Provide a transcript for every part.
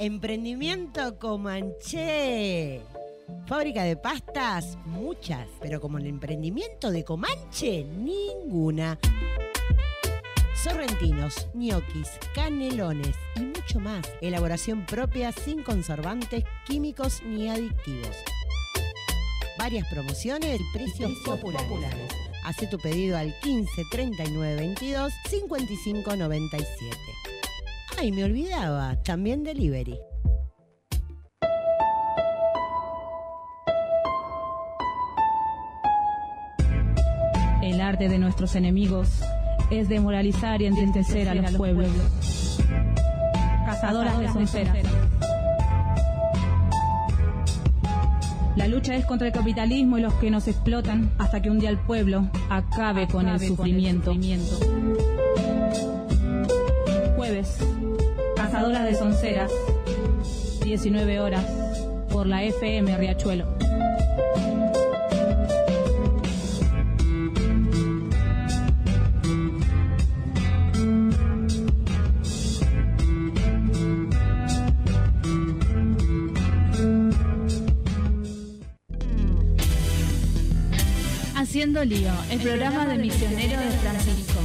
Emprendimiento Comanche. Fábrica de pastas, muchas, pero como el emprendimiento de Comanche, ninguna. Sorrentinos, ñoquis, canelones y mucho más. Elaboración propia sin conservantes, químicos ni adictivos. Varias promociones y precios populares. Hacé tu pedido al 15 39 22 55 97. Ay, me olvidaba, también delivery. El arte de nuestros enemigos es demoralizar y entristecer a los pueblos. Cazadoras de sonceras. La lucha es contra el capitalismo y los que nos explotan hasta que un día el pueblo acabe con el sufrimiento. Jueves, Cazadoras de sonceras, 19 horas, por la FM Riachuelo. Haciendo Lío, el programa de misioneros de Francisco.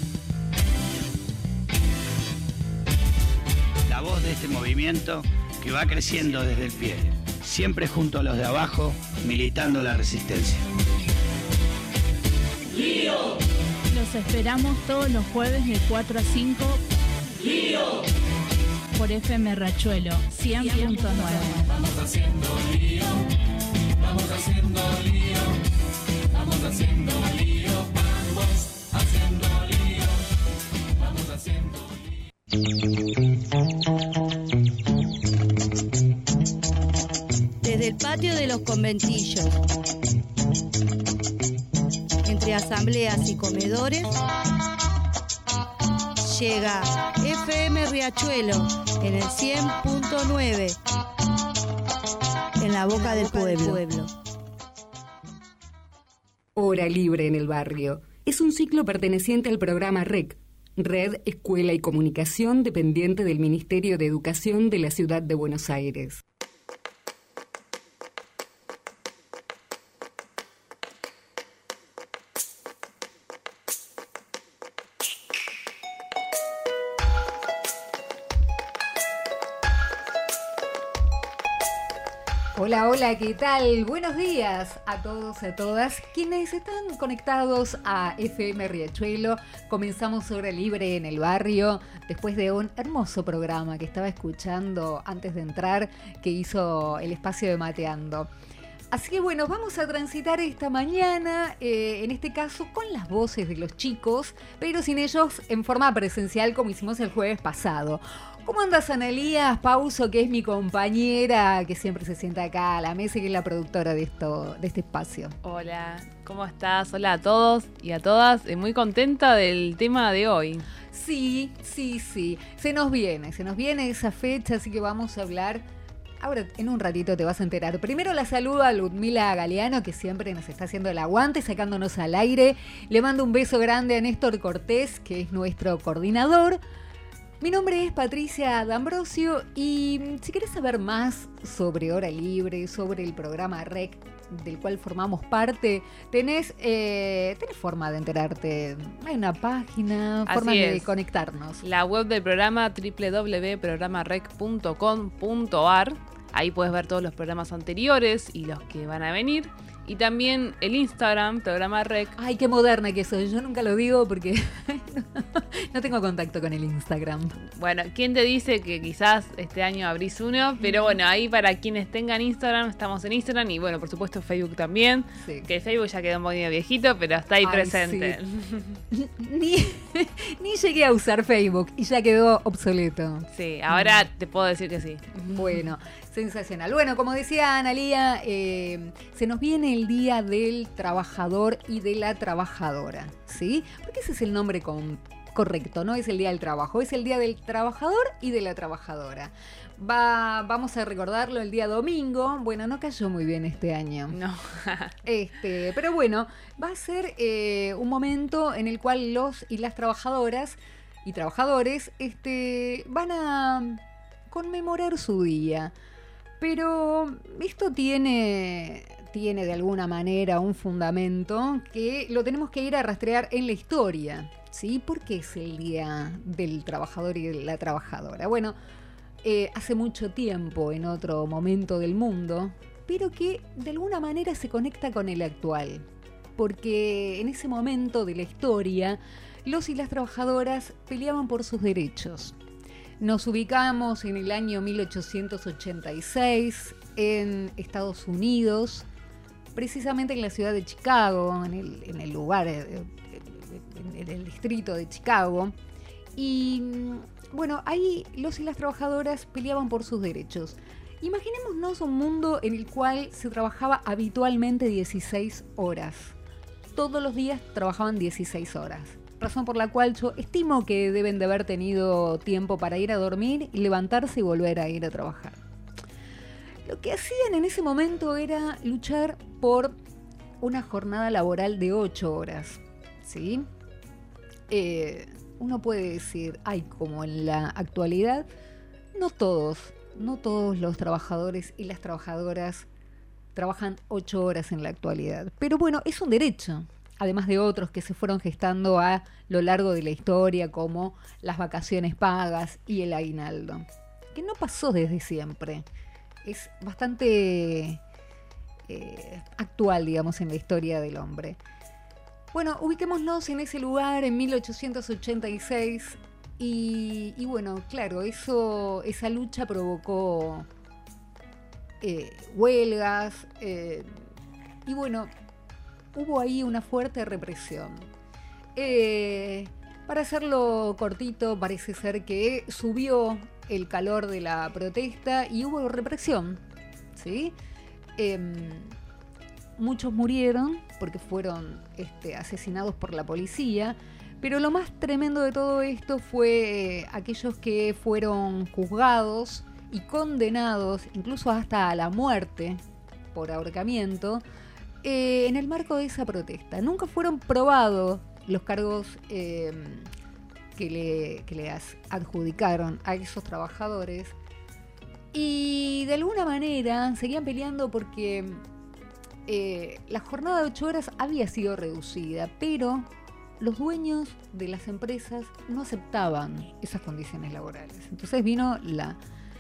La voz de este movimiento que va creciendo desde el pie, siempre junto a los de abajo, militando la resistencia. ¡Lío! Los esperamos todos los jueves de 4 a 5. ¡Lío! Por FM Riachuelo 100.9. Vamos haciendo lío, vamos haciendo lío, vamos haciendo lío, vamos haciendo lío, vamos haciendo lío. Desde el patio de los conventillos, entre asambleas y comedores, llega FM Riachuelo en el 100.9, en la boca del pueblo. Hora Libre en el Barrio. Es un ciclo perteneciente al programa REC, Red, Escuela y Comunicación, dependiente del Ministerio de Educación de la Ciudad de Buenos Aires. Hola, hola, ¿qué tal? Buenos días a todos y a todas quienes están conectados a FM Riachuelo. Comenzamos Hora Libre en el Barrio después de un hermoso programa que estaba escuchando antes de entrar, que hizo el espacio de Mateando. Así que bueno, vamos a transitar esta mañana, en este caso con las voces de los chicos, pero sin ellos en forma presencial como hicimos el jueves pasado. ¿Cómo andas, Analía Pauso, que es mi compañera, que siempre se sienta acá a la mesa y que es la productora de este espacio? Hola, ¿cómo estás? Hola a todos y a todas. Muy contenta del tema de hoy. Sí. Se nos viene esa fecha, así que vamos a hablar. Ahora, en un ratito te vas a enterar. Primero la saludo a Ludmila Galeano, que siempre nos está haciendo el aguante, sacándonos al aire. Le mando un beso grande a Néstor Cortés, que es nuestro coordinador. Mi nombre es Patricia D'Ambrosio y si querés saber más sobre Hora Libre, sobre el programa REC, del cual formamos parte, tenés forma de enterarte. Hay una página, forma de conectarnos. La web del programa www.programarec.com.ar. Ahí puedes ver todos los programas anteriores y los que van a venir. Y también el Instagram, Programa Rec. Ay, qué moderna que soy. Yo nunca lo digo porque no tengo contacto con el Instagram. Bueno, ¿quién te dice que quizás este año abrís uno? Pero bueno, ahí para quienes tengan Instagram, estamos en Instagram. Y bueno, por supuesto Facebook también. Sí. Que Facebook ya quedó un poquito viejito, pero está ahí presente. Sí. Ni llegué a usar Facebook y ya quedó obsoleto. Sí, ahora te puedo decir que sí. Bueno, sensacional. Bueno, como decía Analía, se nos viene el Día del Trabajador y de la Trabajadora, ¿sí? Porque ese es el nombre correcto, no es el Día del Trabajo, es el Día del Trabajador y de la Trabajadora. Vamos a recordarlo el día domingo. Bueno, no cayó muy bien este año. No. Pero bueno, va a ser un momento en el cual los y las trabajadoras y trabajadores van a conmemorar su día. Pero esto tiene de alguna manera un fundamento que lo tenemos que ir a rastrear en la historia, ¿sí? ¿Por qué es el Día del Trabajador y de la Trabajadora? Bueno, hace mucho tiempo, en otro momento del mundo, pero que de alguna manera se conecta con el actual. Porque en ese momento de la historia, los y las trabajadoras peleaban por sus derechos. Nos ubicamos en el año 1886 en Estados Unidos, precisamente en la ciudad de Chicago, en el lugar, en el distrito de Chicago. Y bueno, ahí los y las trabajadoras peleaban por sus derechos. Imaginémonos un mundo en el cual se trabajaba habitualmente 16 horas. Todos los días trabajaban 16 horas. Razón por la cual yo estimo que deben de haber tenido tiempo para ir a dormir y levantarse y volver a ir a trabajar. Lo que hacían en ese momento era luchar por una jornada laboral de 8 horas, ¿sí? Uno puede decir, como en la actualidad, no todos los trabajadores y las trabajadoras trabajan 8 horas en la actualidad. Pero bueno, es un derecho. Además de otros que se fueron gestando a lo largo de la historia, como las vacaciones pagas y el aguinaldo, que no pasó desde siempre. Es bastante actual, digamos, en la historia del hombre. Bueno, ubiquémonos en ese lugar en 1886 y bueno, claro, esa lucha provocó huelgas y bueno, hubo ahí una fuerte represión. Para hacerlo cortito, parece ser que subió el calor de la protesta y hubo represión, ¿sí? Muchos murieron porque fueron asesinados por la policía, pero lo más tremendo de todo esto fue aquellos que fueron juzgados y condenados, incluso hasta a la muerte por ahorcamiento, en el marco de esa protesta. Nunca fueron probados los cargos que le adjudicaron a esos trabajadores y de alguna manera seguían peleando porque la jornada de 8 horas había sido reducida, pero los dueños de las empresas no aceptaban esas condiciones laborales. Entonces vino la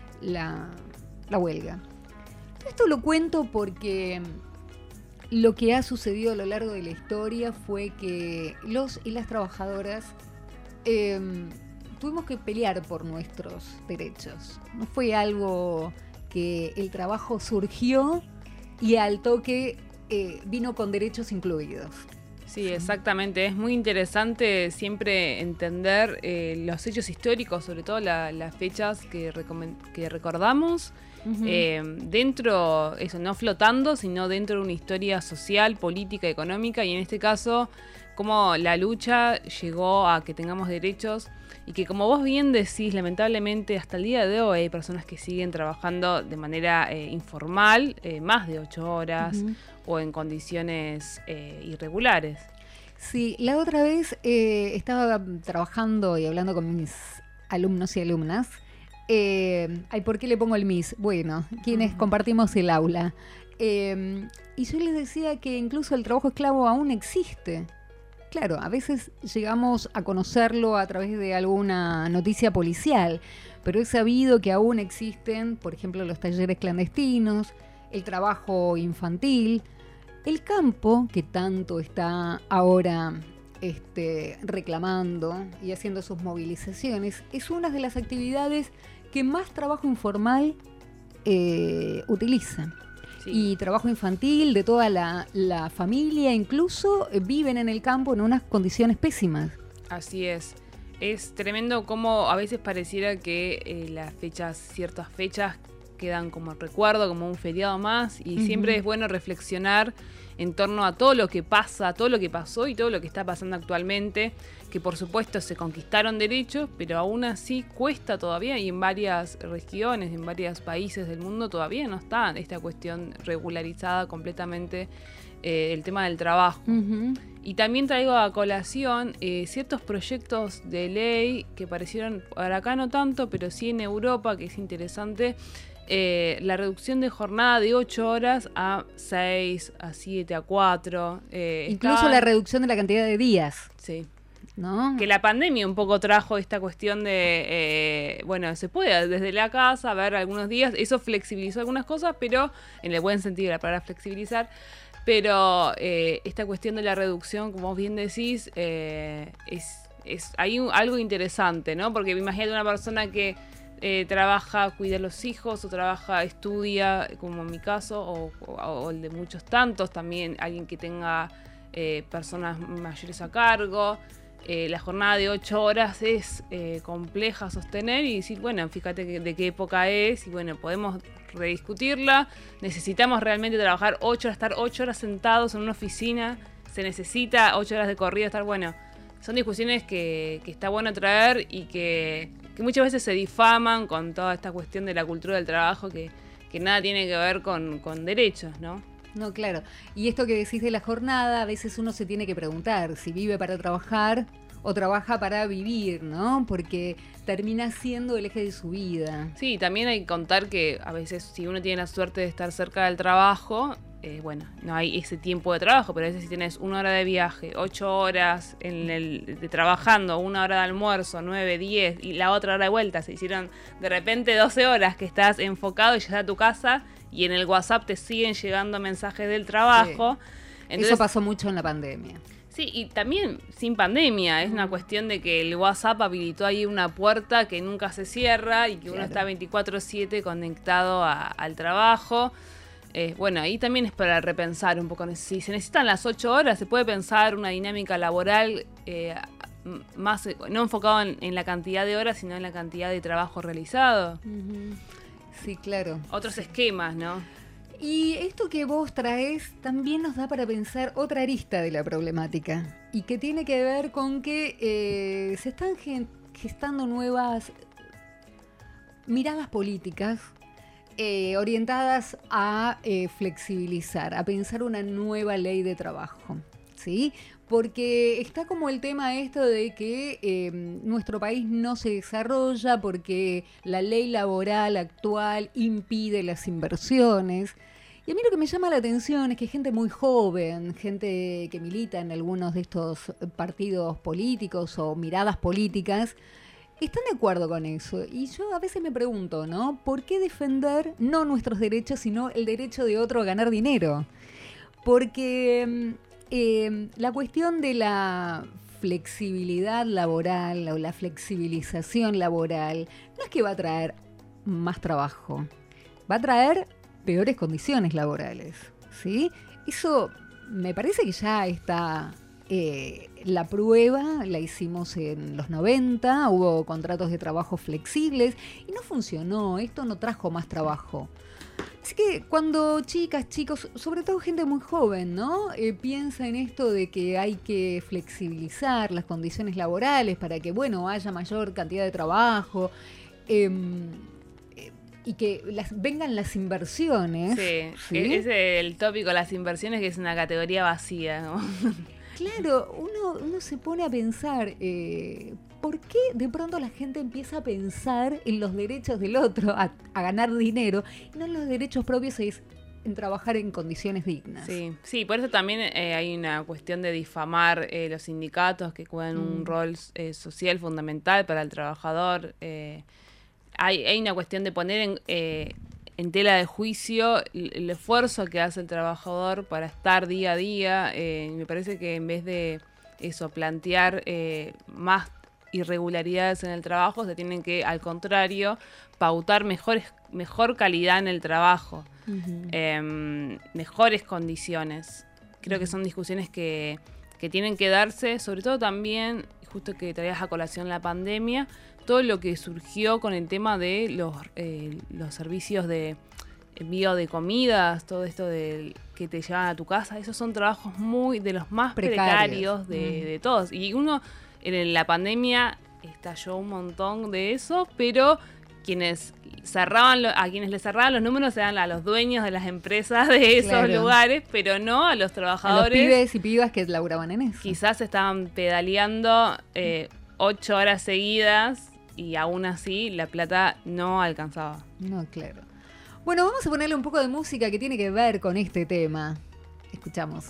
huelga. Esto lo cuento porque lo que ha sucedido a lo largo de la historia fue que los y las trabajadoras tuvimos que pelear por nuestros derechos. No fue algo que el trabajo surgió y al toque vino con derechos incluidos. Sí, exactamente. Es muy interesante siempre entender los hechos históricos, sobre todo las fechas que recordamos. Dentro, eso, no flotando, sino dentro de una historia social, política, económica, y en este caso, cómo la lucha llegó a que tengamos derechos y que, como vos bien decís, lamentablemente hasta el día de hoy hay personas que siguen trabajando de manera informal, más de 8 horas, o en condiciones irregulares. Sí, la otra vez estaba trabajando y hablando con mis alumnos y alumnas. ¿Por qué le pongo el mis? Bueno, quienes compartimos el aula. Y yo les decía que incluso el trabajo esclavo aún existe. Claro, a veces llegamos a conocerlo a través de alguna noticia policial, pero es sabido que aún existen, por ejemplo, los talleres clandestinos, el trabajo infantil, el campo, que tanto está ahora reclamando y haciendo sus movilizaciones, es una de las actividades que más trabajo informal utiliza. Sí. Y trabajo infantil de toda la familia, incluso viven en el campo en unas condiciones pésimas. Así es. Es tremendo cómo a veces pareciera que ciertas fechas quedan como recuerdo, como un feriado más, y siempre es bueno reflexionar en torno a todo lo que pasa, todo lo que pasó y todo lo que está pasando actualmente, que por supuesto se conquistaron derechos, pero aún así cuesta todavía, y en varias regiones, en varios países del mundo todavía no está esta cuestión regularizada completamente, el tema del trabajo. Y también traigo a colación ciertos proyectos de ley que parecieron, para acá no tanto, pero sí en Europa, que es interesante, la reducción de jornada de 8 horas a 6, a 7, a 4. Incluso la reducción de la cantidad de días. Sí. ¿No? Que la pandemia un poco trajo esta cuestión de, bueno, se puede desde la casa ver algunos días, eso flexibilizó algunas cosas, pero en el buen sentido de la palabra flexibilizar, pero esta cuestión de la reducción, como vos bien decís, hay algo interesante, ¿no? Porque imagínate una persona que trabaja, cuida a los hijos, o trabaja, estudia, como en mi caso, o el de muchos tantos, también alguien que tenga personas mayores a cargo. La jornada de 8 horas es compleja a sostener y decir, bueno, fíjate de qué época es y bueno, podemos rediscutirla. Necesitamos realmente trabajar 8 horas, estar 8 horas sentados en una oficina, se necesita 8 horas de corrido, estar bueno. Son discusiones que está bueno traer y que muchas veces se difaman con toda esta cuestión de la cultura del trabajo que nada tiene que ver con derechos, ¿no? No, claro. Y esto que decís de la jornada, a veces uno se tiene que preguntar si vive para trabajar o trabaja para vivir, ¿no? Porque termina siendo el eje de su vida. Sí, también hay que contar que a veces si uno tiene la suerte de estar cerca del trabajo, bueno, no hay ese tiempo de trabajo, pero a veces si tienes 1 hora de viaje, 8 horas de trabajando, 1 hora de almuerzo, 9, 10 y la otra hora de vuelta, se hicieron de repente 12 horas que estás enfocado y llegas a tu casa y en el WhatsApp te siguen llegando mensajes del trabajo. Sí. Entonces, eso pasó mucho en la pandemia. Sí, y también sin pandemia, es una cuestión de que el WhatsApp habilitó ahí una puerta que nunca se cierra y que uno está 24/7 conectado al trabajo. Bueno, ahí también es para repensar un poco. Si se necesitan las 8 horas, se puede pensar una dinámica laboral más, no enfocado en la cantidad de horas, sino en la cantidad de trabajo realizado. Sí, claro. Otros esquemas, ¿no? Y esto que vos traes también nos da para pensar otra arista de la problemática y que tiene que ver con que se están gestando nuevas miradas políticas orientadas a flexibilizar, a pensar una nueva ley de trabajo, ¿sí? Porque está como el tema esto de que nuestro país no se desarrolla porque la ley laboral actual impide las inversiones. Y a mí lo que me llama la atención es que gente muy joven, gente que milita en algunos de estos partidos políticos o miradas políticas, están de acuerdo con eso. Y yo a veces me pregunto, ¿no? ¿Por qué defender no nuestros derechos, sino el derecho de otro a ganar dinero? Porque la cuestión de la flexibilidad laboral o la flexibilización laboral no es que va a traer más trabajo, va a traer peores condiciones laborales, ¿sí? Eso me parece que ya está, la prueba la hicimos en los 90, hubo contratos de trabajo flexibles y no funcionó, esto no trajo más trabajo. Así que cuando chicas, chicos, sobre todo gente muy joven, ¿no? Piensa en esto de que hay que flexibilizar las condiciones laborales para que, bueno, haya mayor cantidad de trabajo, y que vengan las inversiones. Sí, ¿sí? Es el tópico, las inversiones, que es una categoría vacía, ¿no? Claro, uno se pone a pensar, ¿por qué de pronto la gente empieza a pensar en los derechos del otro, a ganar dinero, y no en los derechos propios, en trabajar en condiciones dignas? Sí, por eso también hay una cuestión de difamar los sindicatos que juegan un rol social fundamental para el trabajador. Hay una cuestión de poner en tela de juicio el esfuerzo que hace el trabajador para estar día a día. Me parece que en vez de eso, plantear más irregularidades en el trabajo, se tienen que, al contrario, pautar mejor calidad en el trabajo, mejores condiciones. Creo que son discusiones que tienen que darse, sobre todo también, justo que traías a colación la pandemia, todo lo que surgió con el tema de los servicios de envío de comidas, todo esto que te llevan a tu casa. Esos son trabajos de los más precarios de todos. Y en la pandemia estalló un montón de eso, pero a quienes les cerraban los números eran a los dueños de las empresas de esos lugares, pero no a los trabajadores. A los pibes y pibas que laburaban en eso. Quizás estaban pedaleando 8 horas seguidas y aún así la plata no alcanzaba. No, claro. Bueno, vamos a ponerle un poco de música que tiene que ver con este tema. Escuchamos.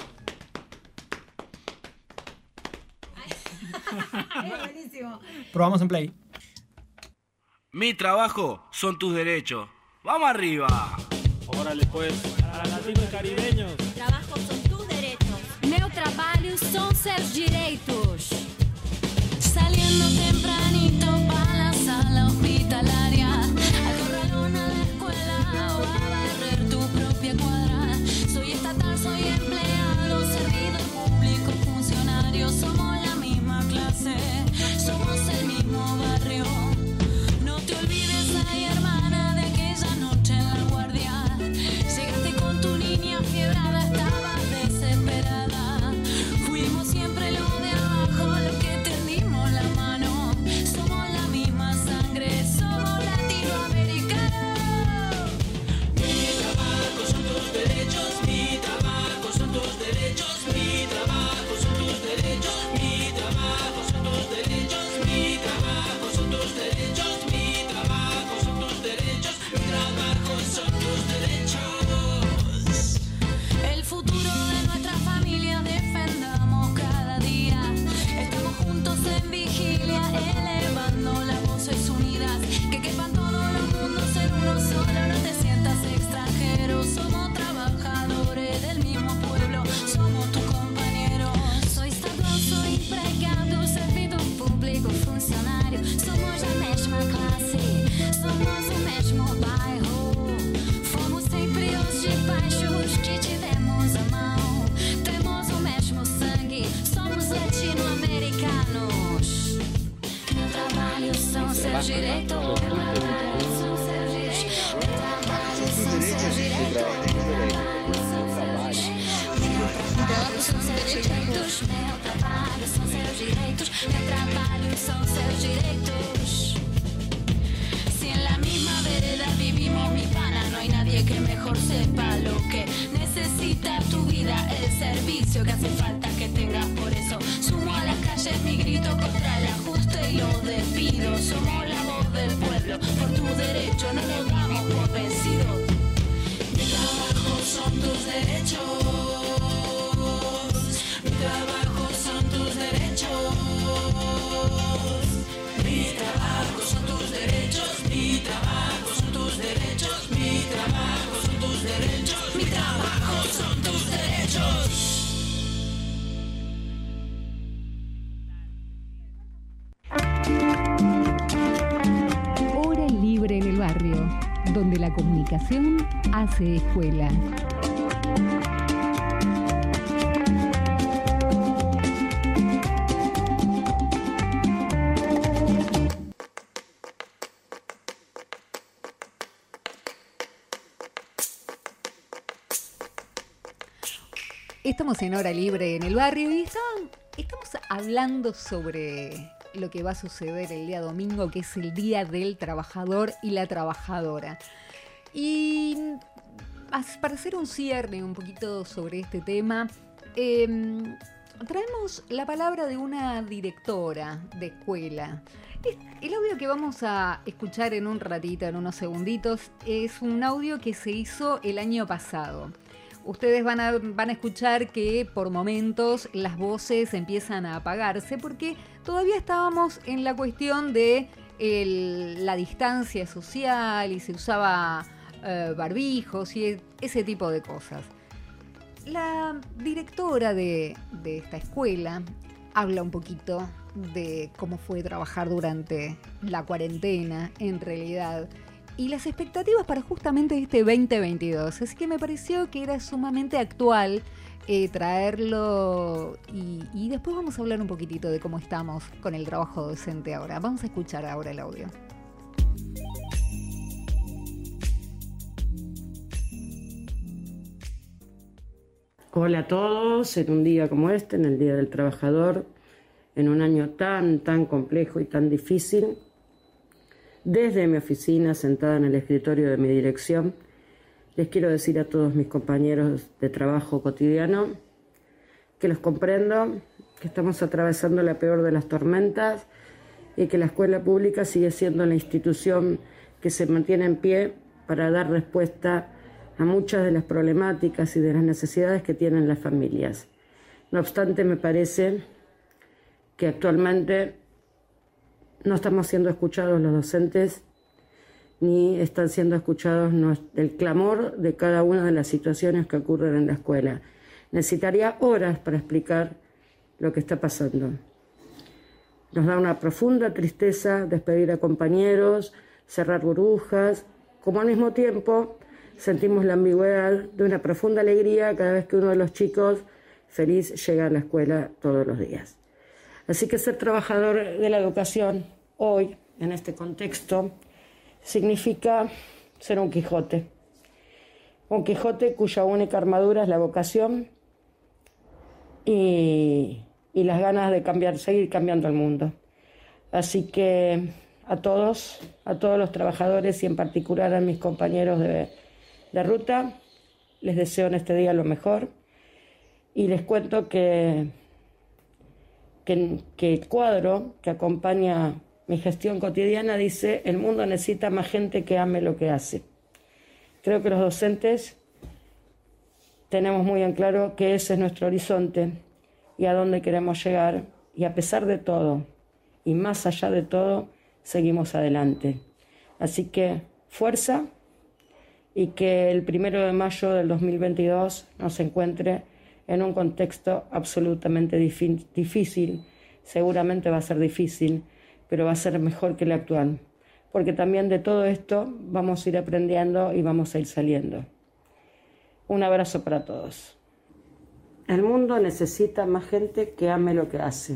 Es buenísimo. Probamos en play. Mi trabajo son tus derechos. ¡Vamos arriba! Órale pues, para latinos y caribeños. Trabajo son tus derechos. Meu trabalho son seus direitos. Saliendo tempranito para la sala hospitalaria, a corralón a la escuela o a barrer tu propia cuadra. Soy estatal, soy empleado, servidor público, funcionario. Somos la misma clase, somos el mismo barrio. No te olvides, ay hermana, de aquella noche en la guardia. Llegaste con tu niña fiebrada, estabas desesperada. Fuimos siempre lo de abajo, lo que tendimos la mano. Somos la misma sangre, somos latinoamericanos. Mi trabajo son tus derechos, mi trabajo son tus derechos, mi trabajo son tus derechos, mi trabajo son tus derechos, mi trabajo son tus derechos, mi trabajo son tus derechos, mi trabajo son tus derechos. El futuro de nuestra familia defendamos cada día. Estamos juntos en vigilia, elevando las voces unidas. Que quepan todos los mundos en uno solo, no te sientas extranjero. Somos trabajadores del mismo pueblo, somos tus compañeros. Soy estatal, soy empregado, servidor público, funcionário. Somos a mesma classe, somos o mesmo bairro. Fomos sempre os despachos que tivemos a mão. Temos o mesmo sangue, somos latino-americanos. Meu trabalho são seus direitos. Meu trabalho são seus direitos. Meu trabalho são seus direitos. Meu trabalho são seus direitos. Meu trabalho são seus direitos. Meu trabalho são seus direitos. Si en la misma vereda vivimos, mi pana, no hay nadie que mejor sepa lo que necesita tu vida, el servicio que hace falta que tengas. Por eso sumo a las calles mi grito contra el ajuste y los despidos. Somos la voz del pueblo, por tu derecho no nos damos por vencidos. Mi trabajo son tus derechos, mi trabajo son tus derechos, mi trabajo son tus derechos, mi trabajo son tus derechos, mi trabajo son tus derechos, mi trabajo son tus derechos. Hora libre en el barrio, donde la comunicación hace escuela. Estamos en Hora Libre en el barrio y estamos hablando sobre lo que va a suceder el día domingo, que es el Día del Trabajador y la Trabajadora. Y para hacer un cierre un poquito sobre este tema, traemos la palabra de una directora de escuela. El audio que vamos a escuchar en un ratito, en unos segunditos, es un audio que se hizo el año pasado. Ustedes van a escuchar que por momentos las voces empiezan a apagarse porque todavía estábamos en la cuestión de la distancia social y se usaba barbijos y ese tipo de cosas. La directora de esta escuela habla un poquito de cómo fue trabajar durante la cuarentena en realidad y las expectativas para justamente este 2022. Así que me pareció que era sumamente actual traerlo y después vamos a hablar un poquitito de cómo estamos con el trabajo docente ahora. Vamos a escuchar ahora el audio. Hola a todos, en un día como este, en el Día del Trabajador, en un año tan complejo y tan difícil, desde mi oficina, sentada en el escritorio de mi dirección, les quiero decir a todos mis compañeros de trabajo cotidiano que los comprendo, que estamos atravesando la peor de las tormentas y que la escuela pública sigue siendo la institución que se mantiene en pie para dar respuesta a muchas de las problemáticas y de las necesidades que tienen las familias. No obstante, me parece que actualmente no estamos siendo escuchados los docentes, ni están siendo escuchados el clamor de cada una de las situaciones que ocurren en la escuela. Necesitaría horas para explicar lo que está pasando. Nos da una profunda tristeza despedir a compañeros, cerrar burbujas, como al mismo tiempo sentimos la ambigüedad de una profunda alegría cada vez que uno de los chicos feliz llega a la escuela todos los días. Así que ser trabajador de la educación hoy, en este contexto, significa ser un Quijote. Un Quijote cuya única armadura es la vocación y las ganas de seguir cambiando el mundo. Así que a todos los trabajadores y en particular a mis compañeros de ruta, les deseo en este día lo mejor y les cuento que el cuadro que acompaña mi gestión cotidiana dice: el mundo necesita más gente que ame lo que hace. Creo que los docentes tenemos muy en claro que ese es nuestro horizonte y a dónde queremos llegar, y a pesar de todo y más allá de todo seguimos adelante. Así que fuerza, y que el 1 de mayo del 2022 nos encuentre en un contexto absolutamente difícil. Seguramente va a ser difícil, pero va a ser mejor que el actual, porque también de todo esto vamos a ir aprendiendo y vamos a ir saliendo. Un abrazo para todos. El mundo necesita más gente que ame lo que hace.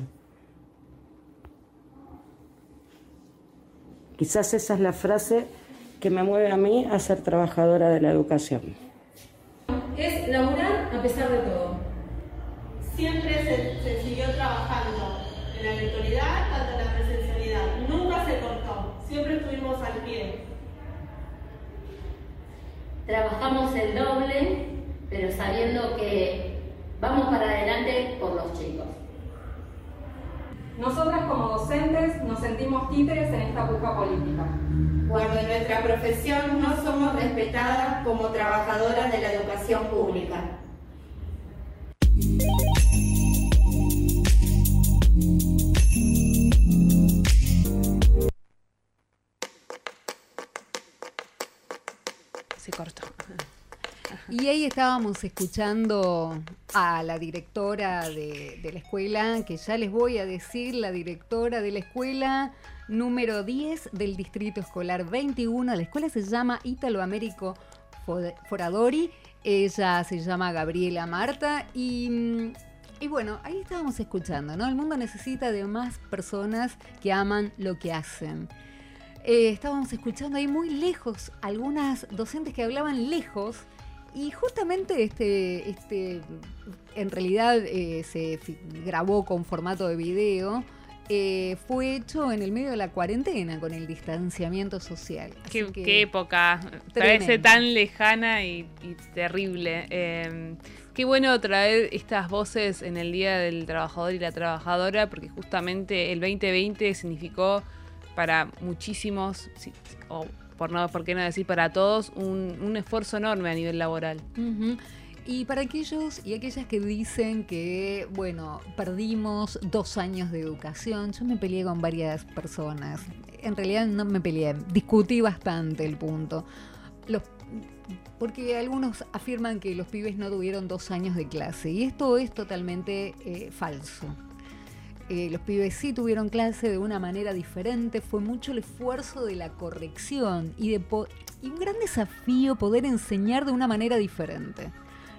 Quizás esa es la frase que me mueve a mí a ser trabajadora de la educación. Es laburar a pesar de todo. Siempre se siguió trabajando en la virtualidad, tanto en la presencialidad. Nunca se cortó, siempre estuvimos al pie. Trabajamos el doble, pero sabiendo que vamos para adelante por los chicos. Nosotras como docentes nos sentimos títeres en esta busca política. Cuando en nuestra profesión no somos respetadas como trabajadoras de la educación pública. Se cortó. Y ahí estábamos escuchando a la directora de la escuela, que ya les voy a decir, la directora de la escuela número 10 del Distrito Escolar 21. La escuela se llama Ítalo Américo Foradori, ella se llama Gabriela Marta y bueno, ahí estábamos escuchando, ¿no? El mundo necesita de más personas que aman lo que hacen. Estábamos escuchando ahí muy lejos algunas docentes que hablaban lejos. Y justamente en realidad se grabó con formato de video, fue hecho en el medio de la cuarentena con el distanciamiento social. Qué época, parece tan lejana y terrible. Qué bueno traer estas voces en el Día del Trabajador y la Trabajadora, porque justamente el 2020 significó para muchísimos, por qué no decir para todos, un esfuerzo enorme a nivel laboral. Uh-huh. Y para aquellos y aquellas que dicen que, bueno, perdimos 2 años de educación, yo me peleé con varias personas. En realidad no me peleé, discutí bastante el punto. Porque algunos afirman que los pibes no tuvieron 2 años de clase, y esto es totalmente falso. Los pibes sí tuvieron clase de una manera diferente, fue mucho el esfuerzo de la corrección y un gran desafío poder enseñar de una manera diferente.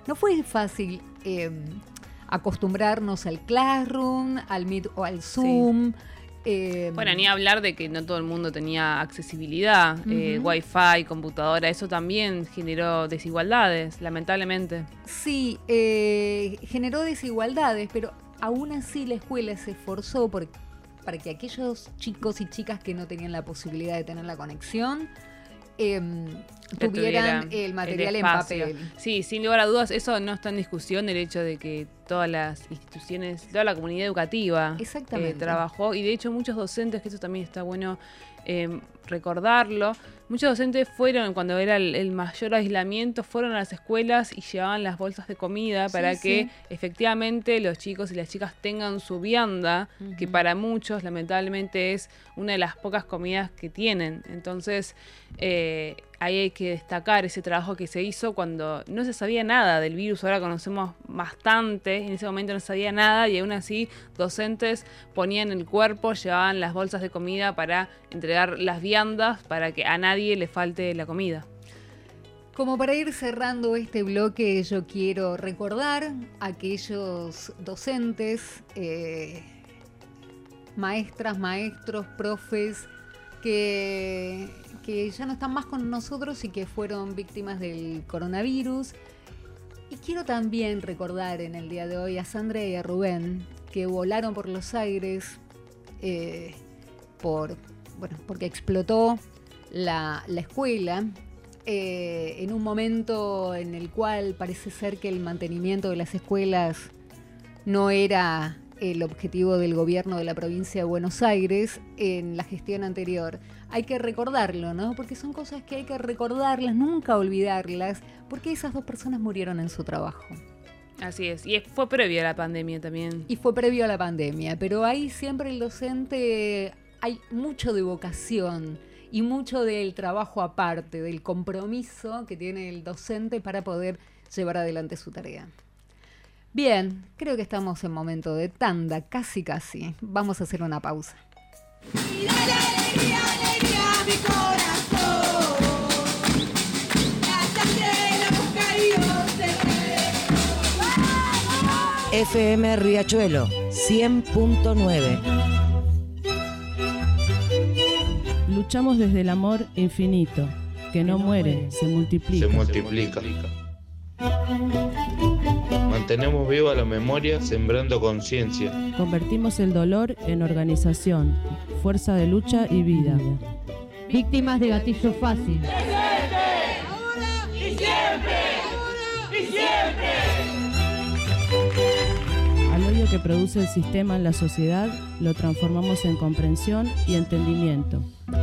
no fue fácil acostumbrarnos al Classroom, al Meet o al Zoom. Bueno, ni hablar de que no todo el mundo tenía accesibilidad, Wi-Fi, computadora, eso también generó desigualdades, lamentablemente. Sí, generó desigualdades, pero aún así la escuela se esforzó para que aquellos chicos y chicas que no tenían la posibilidad de tener la conexión tuvieran el material en papel. Sí, sin lugar a dudas, eso no está en discusión, el hecho de que todas las instituciones, toda la comunidad educativa trabajó, y de hecho muchos docentes, que eso también está bueno recordarlo, muchos docentes fueron, cuando era el mayor aislamiento, fueron a las escuelas y llevaban las bolsas de comida para que efectivamente los chicos y las chicas tengan su vianda, que para muchos lamentablemente es una de las pocas comidas que tienen. Entonces ahí hay que destacar ese trabajo que se hizo cuando no se sabía nada del virus. Ahora conocemos bastante, en ese momento no se sabía nada, y aún así docentes ponían el cuerpo, llevaban las bolsas de comida para entregar las viandas para que a nadie le falte la comida. Como para ir cerrando este bloque, yo quiero recordar a aquellos docentes, maestras, maestros, profes que ya no están más con nosotros y que fueron víctimas del coronavirus. Y quiero también recordar en el día de hoy a Sandra y a Rubén, que volaron por los aires porque explotó la escuela, en un momento en el cual parece ser que el mantenimiento de las escuelas no era el objetivo del gobierno de la provincia de Buenos Aires en la gestión anterior. Hay que recordarlo, ¿no? Porque son cosas que hay que recordarlas, nunca olvidarlas, porque esas dos personas murieron en su trabajo. Así es, y fue previo a la pandemia también. Y fue previo a la pandemia, pero ahí siempre el docente, hay mucho de vocación y mucho del trabajo aparte, del compromiso que tiene el docente para poder llevar adelante su tarea. Bien, creo que estamos en momento de tanda, casi. Vamos a hacer una pausa. Y dale alegría, alegría a mi corazón. La sangre la busca Dios se mueve. FM Riachuelo 100.9. Luchamos desde el amor infinito, que no muere, se multiplica. Mantenemos viva la memoria, sembrando conciencia. Convertimos el dolor en organización, fuerza de lucha y vida. Víctimas de gatillo fácil. Ahora y siempre. Ahora y siempre. Al odio que produce el sistema en la sociedad, lo transformamos en comprensión y entendimiento.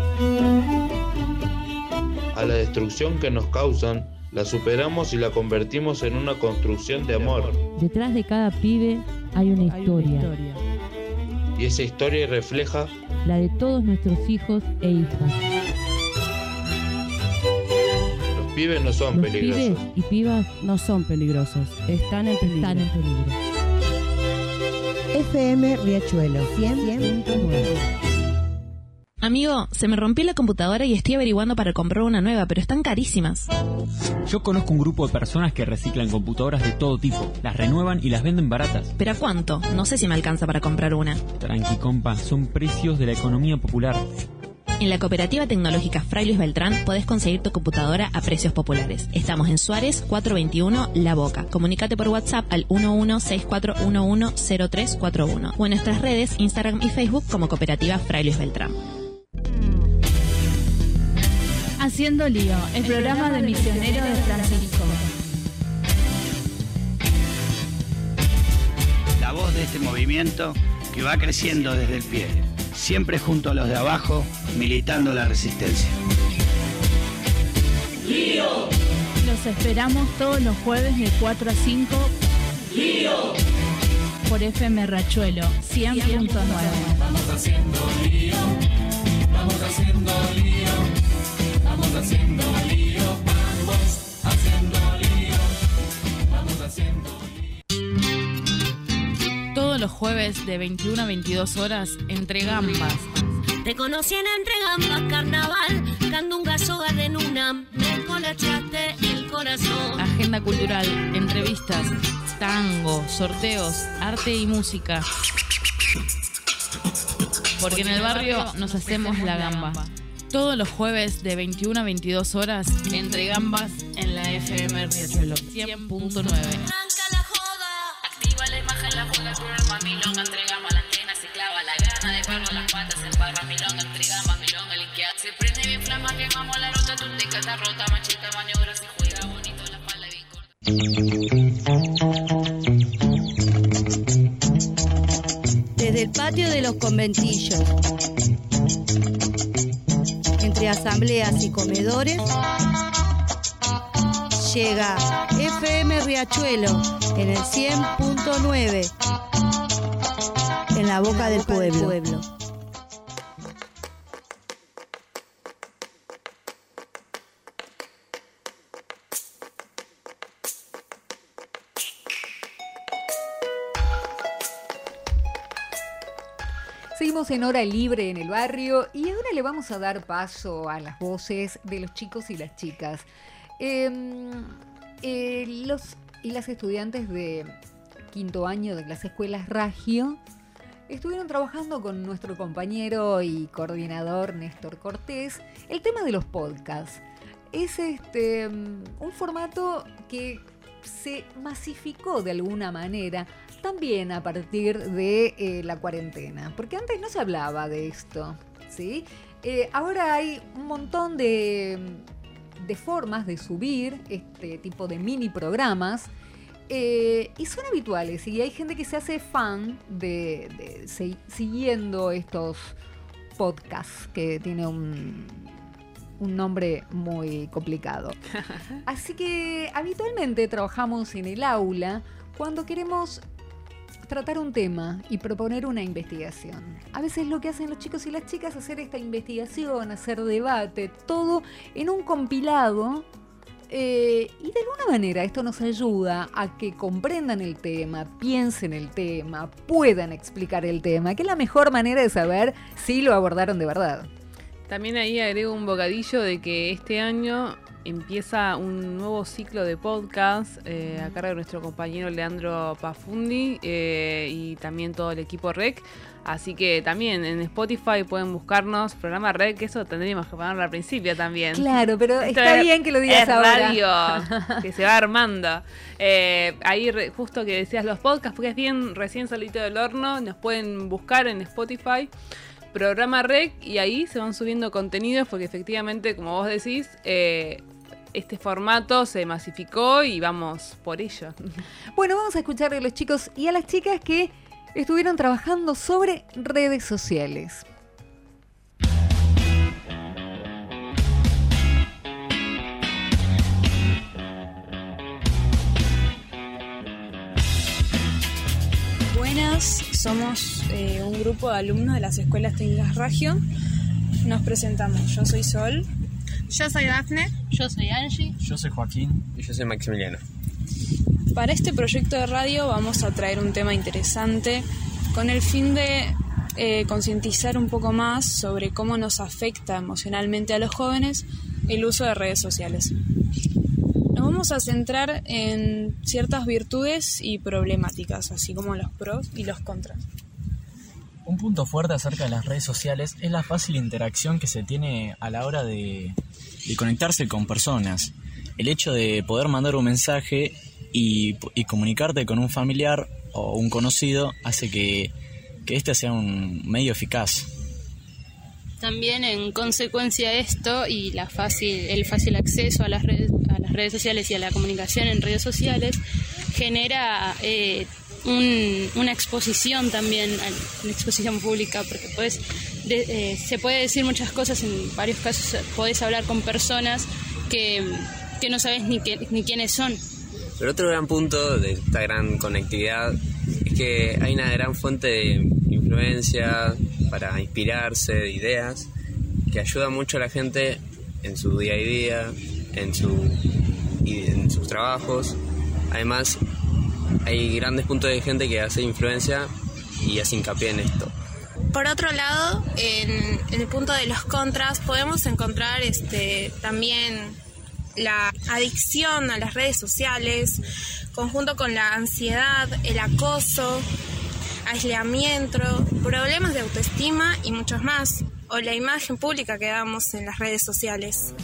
A la destrucción que nos causan, la superamos y la convertimos en una construcción de amor. Detrás de cada pibe hay una historia. Y esa historia refleja la de todos nuestros hijos e hijas. Los pibes no son peligrosos. Pibes y pibas no son peligrosos, están en peligro. FM Riachuelo 100.9. Amigo, se me rompió la computadora y estoy averiguando para comprar una nueva, pero están carísimas. Yo conozco un grupo de personas que reciclan computadoras de todo tipo, las renuevan y las venden baratas. ¿Pero a cuánto? No sé si me alcanza para comprar una. Tranqui, compa, son precios de la economía popular. En la Cooperativa Tecnológica Fray Luis Beltrán podés conseguir tu computadora a precios populares. Estamos en Suárez 421 La Boca. Comunicate por WhatsApp al 1164110341 o en nuestras redes Instagram y Facebook como Cooperativa Fray Luis Beltrán. Haciendo Lío, el programa de Misionero de Francisco. La voz de este movimiento que va creciendo desde el pie, siempre junto a los de abajo, militando la resistencia. ¡Lío! Los esperamos todos los jueves de 4 a 5. ¡Lío! Por FM Riachuelo 100.9. Vamos haciendo lío, vamos haciendo lío. Vamos haciendo lío, vamos haciendo lío, vamos haciendo lío. Todos los jueves de 21 a 22 horas, Entre Gambas. Te conocí en Entre Gambas, carnaval, candunga, soga de nuna, me colachaste el corazón. corazón. Agenda cultural, entrevistas, tango, sorteos, arte y música. Porque en el barrio nos hacemos la gamba. Todos los jueves de 21 a 22 horas, entre gambas en la FM Riachuelo 100.9. Arranca la joda, activa la imagen, la juega con el mamilón, entre gambas la antena se clava la gana de perro las patas en barra milón, entre gambas milón, el que se prende bien flama, quemamos la rota, tu tica está rota, machita, maniobra, se juega bonito, la espalda bien corta. Desde el patio de los conventillos, entre asambleas y comedores, llega FM Riachuelo en el 100.9, en la boca del pueblo. Seguimos en Hora Libre en el barrio y ahora le vamos a dar paso a las voces de los chicos y las chicas. Los y las estudiantes de quinto año de las escuelas Ragio estuvieron trabajando con nuestro compañero y coordinador Néstor Cortés el tema de los podcasts. Es un formato que se masificó de alguna manera también a partir de la cuarentena, porque antes no se hablaba de esto, ¿sí? Ahora hay un montón de formas de subir este tipo de mini programas y son habituales, y hay gente que se hace fan de siguiendo estos podcasts que tiene un nombre muy complicado. Así que habitualmente trabajamos en el aula cuando queremos tratar un tema y proponer una investigación. A veces lo que hacen los chicos y las chicas es hacer esta investigación, hacer debate, todo en un compilado, y de alguna manera esto nos ayuda a que comprendan el tema, piensen el tema, puedan explicar el tema, que es la mejor manera de saber si lo abordaron de verdad. También ahí agrego un bocadillo de que este año empieza un nuevo ciclo de podcast a cargo de nuestro compañero Leandro Pafundi y también todo el equipo REC. Así que también en Spotify pueden buscarnos programa REC, que eso tendríamos que ponerlo al principio también. Claro, pero está bien que lo digas ahora. Radio, que se va armando. Ahí justo que decías los podcasts, porque es bien recién salido del horno, nos pueden buscar en Spotify. Programa REC, y ahí se van subiendo contenidos porque efectivamente, como vos decís, este formato se masificó y vamos por ello. Bueno, vamos a escuchar a los chicos y a las chicas que estuvieron trabajando sobre redes sociales. Buenas, somos un grupo de alumnos de las escuelas técnicas Ragio. Nos presentamos, yo soy Sol. Yo soy Dafne. Yo soy Angie. Yo soy Joaquín. Y yo soy Maximiliano. Para este proyecto de radio vamos a traer un tema interesante con el fin de concientizar un poco más sobre cómo nos afecta emocionalmente a los jóvenes el uso de redes sociales. Nos vamos a centrar en ciertas virtudes y problemáticas, así como los pros y los contras. Un punto fuerte acerca de las redes sociales es la fácil interacción que se tiene a la hora de conectarse con personas. El hecho de poder mandar un mensaje y comunicarte con un familiar o un conocido hace que este sea un medio eficaz. También en consecuencia de esto y el fácil acceso a las redes sociales y a la comunicación en redes sociales genera una exposición también, una exposición pública, porque se puede decir muchas cosas. En varios casos podés hablar con personas que no sabes ni quiénes son. Pero otro gran punto de esta gran conectividad es que hay una gran fuente de influencia para inspirarse, de ideas, que ayuda mucho a la gente en su día a día, en sus trabajos. Además, hay grandes puntos de gente que hace influencia y hace hincapié en esto. Por otro lado, en el punto de los contras podemos encontrar también la adicción a las redes sociales, conjunto con la ansiedad, el acoso, aislamiento, problemas de autoestima y muchos más, o la imagen pública que damos en las redes sociales.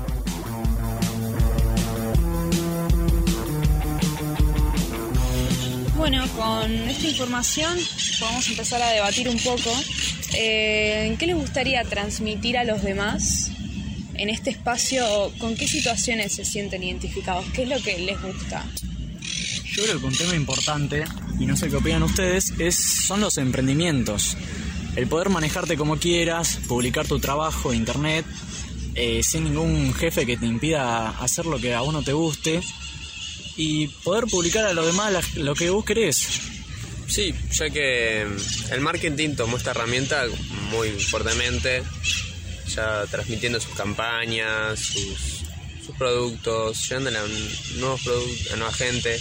Bueno, con esta información podemos empezar a debatir un poco. ¿Qué les gustaría transmitir a los demás en este espacio? ¿Con qué situaciones se sienten identificados? ¿Qué es lo que les gusta? Yo creo que un tema importante, y no sé qué opinan ustedes, son los emprendimientos. El poder manejarte como quieras, publicar tu trabajo en internet, sin ningún jefe que te impida hacer lo que a uno te guste, y poder publicar a los demás lo que vos querés. Sí, ya que el marketing tomó esta herramienta muy fuertemente, ya transmitiendo sus campañas, sus productos, llevándole a nuevos productos, a nueva gente,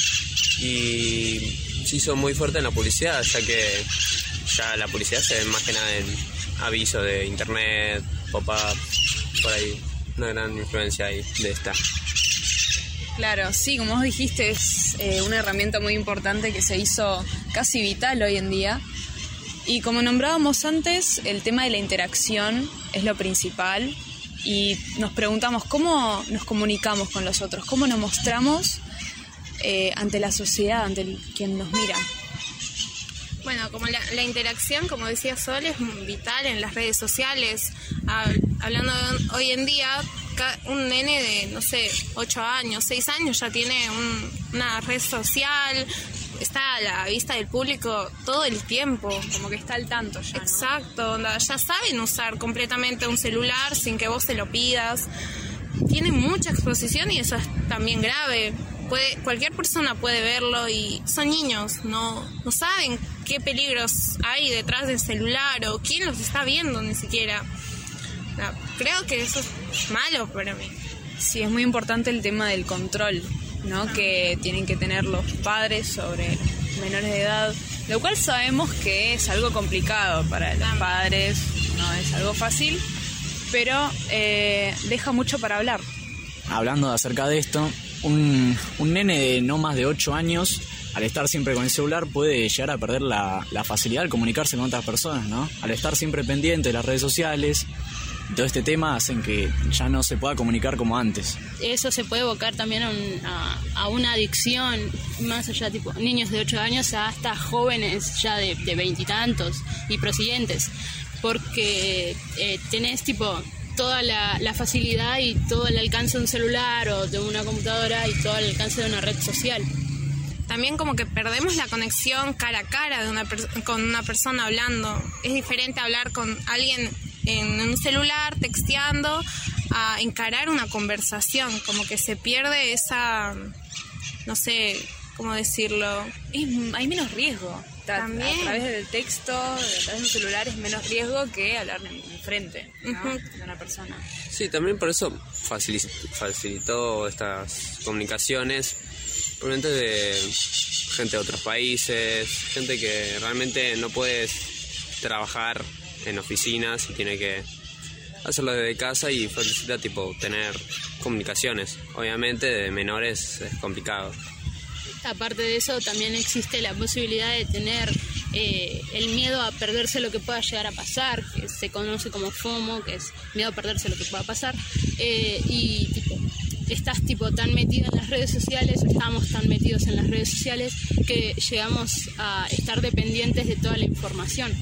y se hizo muy fuerte en la publicidad, ya que ya la publicidad se ve más que nada en avisos de internet, pop-up, por ahí, una gran influencia ahí de esta. Claro, sí, como vos dijiste, es una herramienta muy importante que se hizo casi vital hoy en día. Y como nombrábamos antes, el tema de la interacción es lo principal. Y nos preguntamos cómo nos comunicamos con los otros, cómo nos mostramos ante la sociedad, ante quien nos mira. Bueno, como la interacción, como decía Sol, es vital en las redes sociales. Hablando de hoy en día, un nene de, 8 años, 6 años ya tiene una red social, está a la vista del público todo el tiempo. Como que está al tanto ya, ¿no? Exacto, ya saben usar completamente un celular sin que vos se lo pidas. Tienen mucha exposición y eso es también grave. Cualquier persona puede verlo y son niños, no saben qué peligros hay detrás del celular o quién los está viendo ni siquiera. Creo que eso es malo para mí. Sí, es muy importante el tema del control, ¿no? Que tienen que tener los padres sobre los menores de edad, lo cual sabemos que es algo complicado para los padres, no es algo fácil, pero deja mucho para hablar. Hablando acerca de esto, un nene de no más de 8 años, al estar siempre con el celular, puede llegar a perder la facilidad de comunicarse con otras personas, ¿no? Al estar siempre pendiente de las redes sociales, todo este tema hacen que ya no se pueda comunicar como antes. Eso se puede evocar también a una adicción, más allá, tipo niños de 8 años hasta jóvenes ya de 20 y tantos y prosiguientes, porque tenés tipo toda la facilidad y todo el alcance de un celular o de una computadora y todo el alcance de una red social. También como que perdemos la conexión cara a cara con una persona hablando. Es diferente hablar con alguien en un celular, texteando, a encarar una conversación. Como que se pierde esa, no sé cómo decirlo. Hay menos riesgo. También. A través del texto, a través de un celular es menos riesgo que hablar en frente, ¿no? De una persona. Sí, también por eso facilitó estas comunicaciones, probablemente de gente de otros países, gente que realmente no puede trabajar en oficinas y tiene que hacerlo desde casa, y facilita tipo tener comunicaciones. Obviamente de menores es complicado. Aparte de eso, también existe la posibilidad de tener el miedo a perderse lo que pueda llegar a pasar, que se conoce como FOMO, que es miedo a perderse lo que pueda pasar, y tipo, estás tipo tan metido en las redes sociales, estamos tan metidos en las redes sociales que llegamos a estar dependientes de toda la información.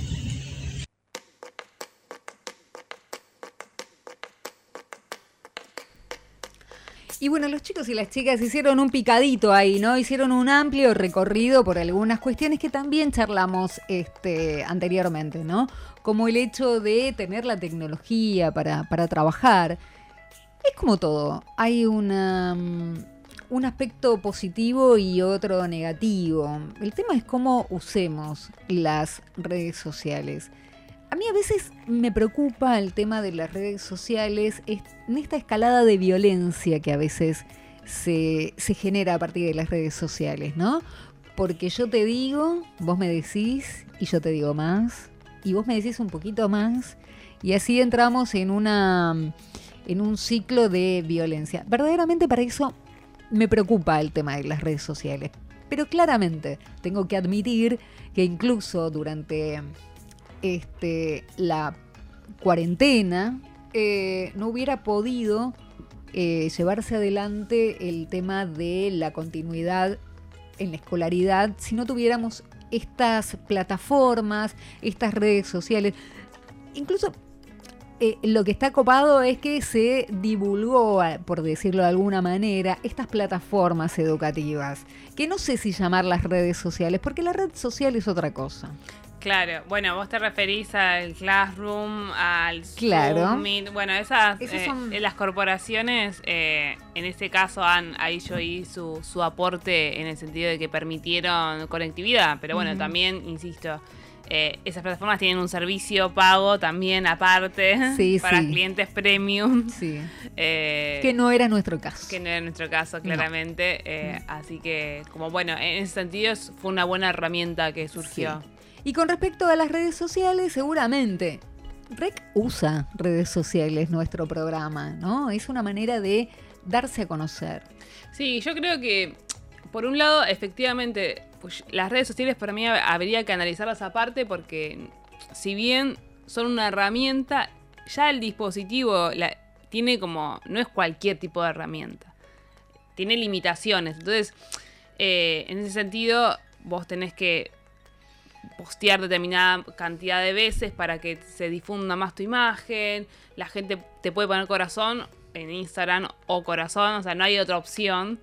Y bueno, los chicos y las chicas hicieron un picadito ahí, ¿no? Hicieron un amplio recorrido por algunas cuestiones que también charlamos anteriormente, ¿no? Como el hecho de tener la tecnología para trabajar. Es como todo. Hay un aspecto positivo y otro negativo. El tema es cómo usemos las redes sociales. A mí a veces me preocupa el tema de las redes sociales, en esta escalada de violencia que a veces se genera a partir de las redes sociales, ¿no? Porque yo te digo, vos me decís, y yo te digo más, y vos me decís un poquito más, y así entramos en una en un ciclo de violencia. Verdaderamente para eso me preocupa el tema de las redes sociales. Pero claramente tengo que admitir que incluso durante la cuarentena no hubiera podido llevarse adelante el tema de la continuidad en la escolaridad si no tuviéramos estas plataformas, estas redes sociales. Incluso lo que está copado es que se divulgó, por decirlo de alguna manera, estas plataformas educativas, que no sé si llamarlas redes sociales, porque la red social es otra cosa. Claro, bueno, vos te referís al Classroom, al Claro. Meet, bueno, esas son... las corporaciones, en este caso ahí yo oí su aporte en el sentido de que permitieron conectividad, pero bueno, también, insisto, esas plataformas tienen un servicio pago también aparte para clientes premium. Sí. Que no era nuestro caso. Que no era nuestro caso, claramente. Así que, como bueno, en ese sentido fue una buena herramienta que surgió. Sí. Y con respecto a las redes sociales, seguramente REC usa redes sociales, nuestro programa, ¿no? Es una manera de darse a conocer. Sí, yo creo que, por un lado, efectivamente, pues, las redes sociales para mí habría que analizarlas aparte porque, si bien son una herramienta, ya el dispositivo tiene como, no es cualquier tipo de herramienta, tiene limitaciones. Entonces, en ese sentido, vos tenés que postear determinada cantidad de veces para que se difunda más tu imagen. La gente te puede poner corazón en Instagram o corazón, o sea, no hay otra opción.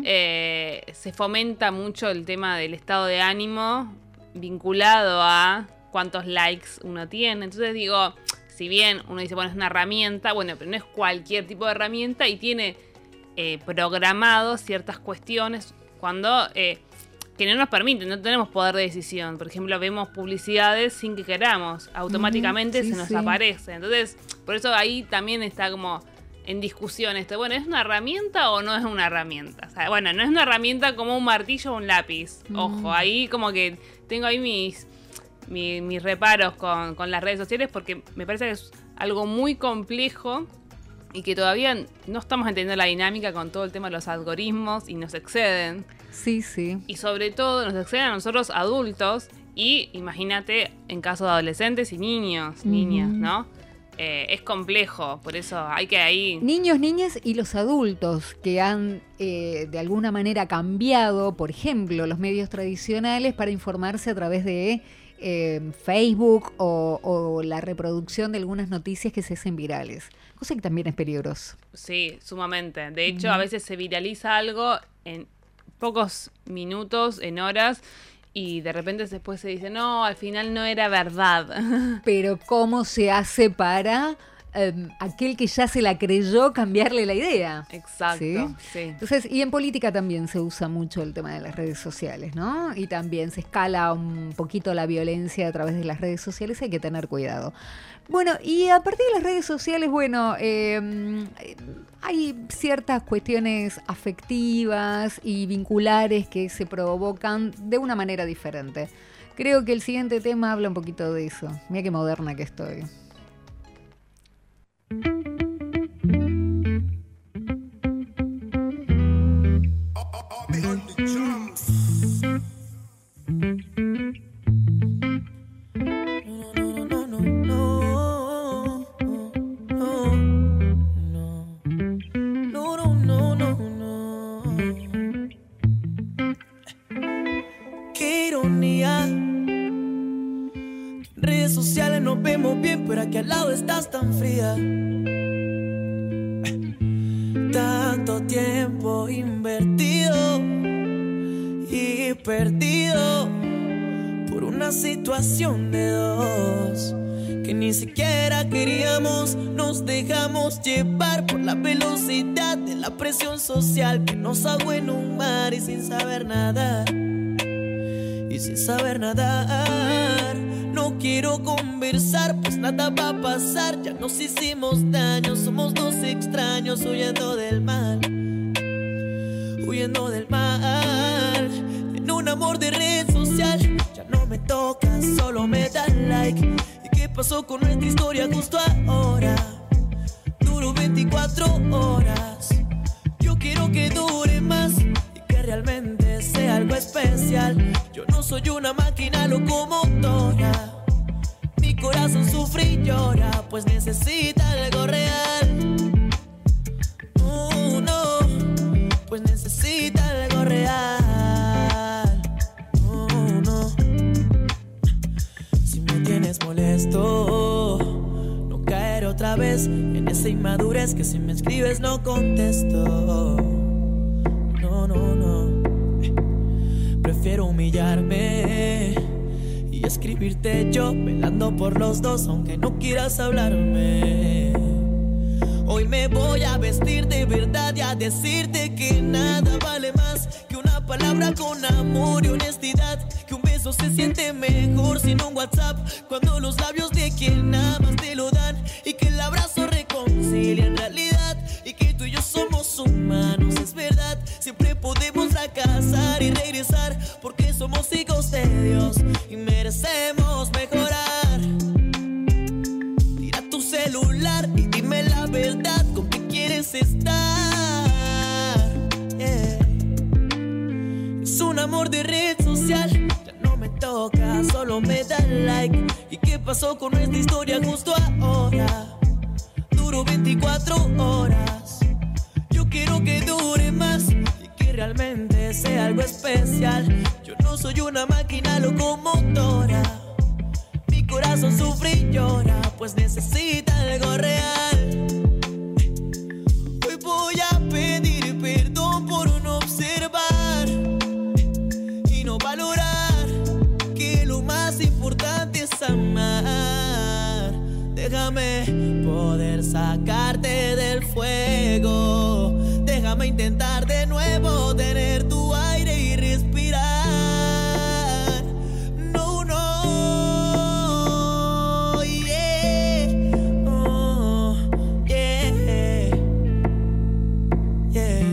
Se fomenta mucho el tema del estado de ánimo vinculado a cuántos likes uno tiene. Entonces digo, si bien uno dice, bueno, es una herramienta, bueno, pero no es cualquier tipo de herramienta y tiene programado ciertas cuestiones cuando... que no nos permiten, no tenemos poder de decisión. Por ejemplo, vemos publicidades sin que queramos, automáticamente se nos aparece. Entonces, por eso ahí también está como en discusión esto. Bueno, ¿es una herramienta o no es una herramienta? O sea, bueno, no es una herramienta como un martillo o un lápiz. Ojo, ahí como que tengo ahí mis reparos con las redes sociales porque me parece que es algo muy complejo y que todavía no estamos entendiendo la dinámica con todo el tema de los algoritmos y nos exceden. Sí, sí. Y sobre todo nos exceden a nosotros adultos y imagínate en caso de adolescentes y niños, niñas, ¿no? Es complejo, por eso hay que ahí... Niños, niñas y los adultos que han de alguna manera cambiado, por ejemplo, los medios tradicionales para informarse a través de Facebook o la reproducción de algunas noticias que se hacen virales. Cosa que también es peligroso. Sí, sumamente. De hecho, a veces se viraliza algo en pocos minutos, en horas, y de repente después se dice, no, al final no era verdad. Pero ¿cómo se hace para aquel que ya se la creyó cambiarle la idea? Exacto, sí. Entonces, y en política también se usa mucho el tema de las redes sociales, ¿no? Y también se escala un poquito la violencia a través de las redes sociales, hay que tener cuidado. Bueno, y a partir de las redes sociales, bueno, hay ciertas cuestiones afectivas y vinculares que se provocan de una manera diferente. Creo que el siguiente tema habla un poquito de eso. Mira qué moderna que estoy. Qué ironía. Redes sociales nos vemos bien, pero aquí al lado estás tan fría. Tanto tiempo invertido y perdido por una situación de dos que ni siquiera queríamos. Nos dejamos llevar por la velocidad de la presión social que nos ahogó en un mar y sin saber nadar. Y sin saber nadar, no quiero conversar, pues nada va a pasar. Ya nos hicimos daño, somos dos extraños huyendo del mal. Huyendo del mal, en un amor de red social. Ya no me tocan, solo me dan like. ¿Y qué pasó con nuestra historia justo ahora? duro 24 horas. Yo quiero que dure más y que realmente sea algo especial. Yo no soy una máquina locomotora. Mi corazón sufre y llora, pues necesita algo real. No, pues necesita algo real. No. Si me tienes molesto, no caer otra vez en esa inmadurez que si me escribes no contesto. No. Prefiero humillarme y escribirte yo, velando por los dos, aunque no quieras hablarme. Hoy me voy a vestir de verdad y a decirte que nada vale más que una palabra con amor y honestidad. Que un beso se siente mejor sin un WhatsApp, cuando los labios de quien amas te lo dan. Y que el abrazo reconcilia en realidad. Y que tú y yo somos humanos, es verdad. Siempre podemos fracasar y regresar, porque somos hijos de Dios y merecemos mejorar. Tira tu celular y dime la verdad, ¿con qué quieres estar? Yeah. Es un amor de red social, ya no me toca, solo me da like. ¿Y qué pasó con nuestra historia justo ahora? Duró 24 horas. Yo quiero que dure más y que realmente sea algo especial. Yo no soy una máquina locomotora. Mi corazón sufre y llora, pues necesita algo real. Hoy voy a pedir perdón por no observar y no valorar que lo más importante es amar. Déjame poder sacarte del fuego. Déjame intentar de nuevo tener tu aire y respirar. No, yeah. Oh, yeah. Yeah.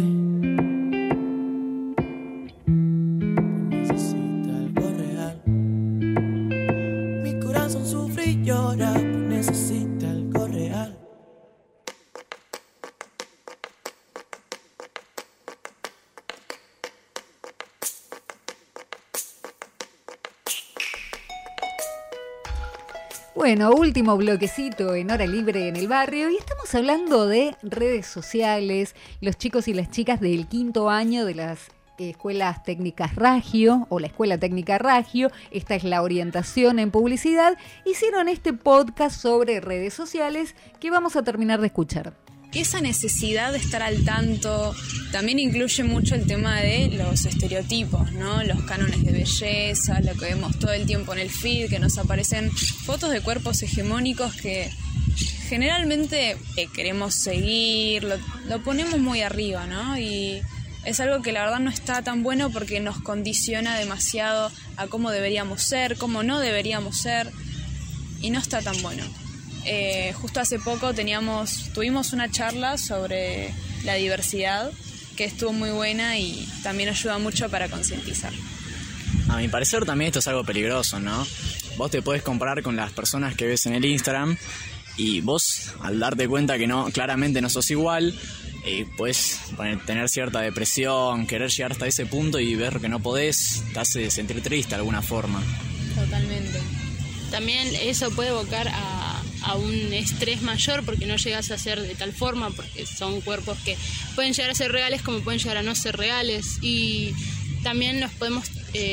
Necesita algo real. Mi corazón sufre y llora, necesita algo real. Bueno, último bloquecito en Hora Libre en el Barrio y estamos hablando de redes sociales. Los chicos y las chicas del 5º año de las escuelas técnicas Ragio o la Escuela Técnica Ragio, esta es la orientación en publicidad, hicieron este podcast sobre redes sociales que vamos a terminar de escuchar. Esa necesidad de estar al tanto también incluye mucho el tema de los estereotipos, ¿no? Los cánones de belleza, lo que vemos todo el tiempo en el feed, que nos aparecen fotos de cuerpos hegemónicos que generalmente queremos seguir, lo ponemos muy arriba, ¿no? Y es algo que la verdad no está tan bueno porque nos condiciona demasiado a cómo deberíamos ser, cómo no deberíamos ser, y no está tan bueno. Justo hace poco tuvimos una charla sobre la diversidad que estuvo muy buena y también ayuda mucho para concientizar. A mi parecer también esto es algo peligroso, ¿no? Vos te podés comparar con las personas que ves en el Instagram y vos, al darte cuenta que claramente no sos igual, puedes tener cierta depresión, querer llegar hasta ese punto y ver que no podés, te hace sentir triste de alguna forma. Totalmente. También eso puede evocar a un estrés mayor porque no llegas a ser de tal forma, porque son cuerpos que pueden llegar a ser reales como pueden llegar a no ser reales, y también nos podemos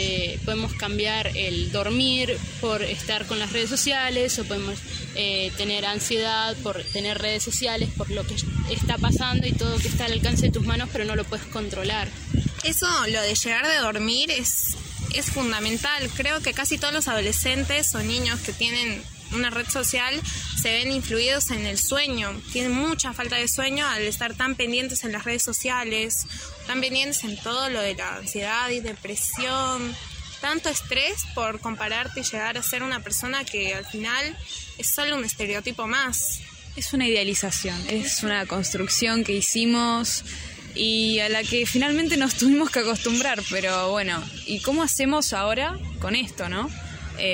cambiar el dormir por estar con las redes sociales, o podemos tener ansiedad por tener redes sociales, por lo que está pasando y todo que está al alcance de tus manos pero no lo puedes controlar. Eso, lo de llegar de dormir es fundamental. Creo que casi todos los adolescentes o niños que tienen una red social se ven influidos en el sueño. Tienen mucha falta de sueño al estar tan pendientes en las redes sociales, tan pendientes en todo lo de la ansiedad y depresión, tanto estrés por compararte y llegar a ser una persona que al final es solo un estereotipo más. Es una idealización, es una construcción que hicimos y a la que finalmente nos tuvimos que acostumbrar, pero bueno, ¿y cómo hacemos ahora con esto, no?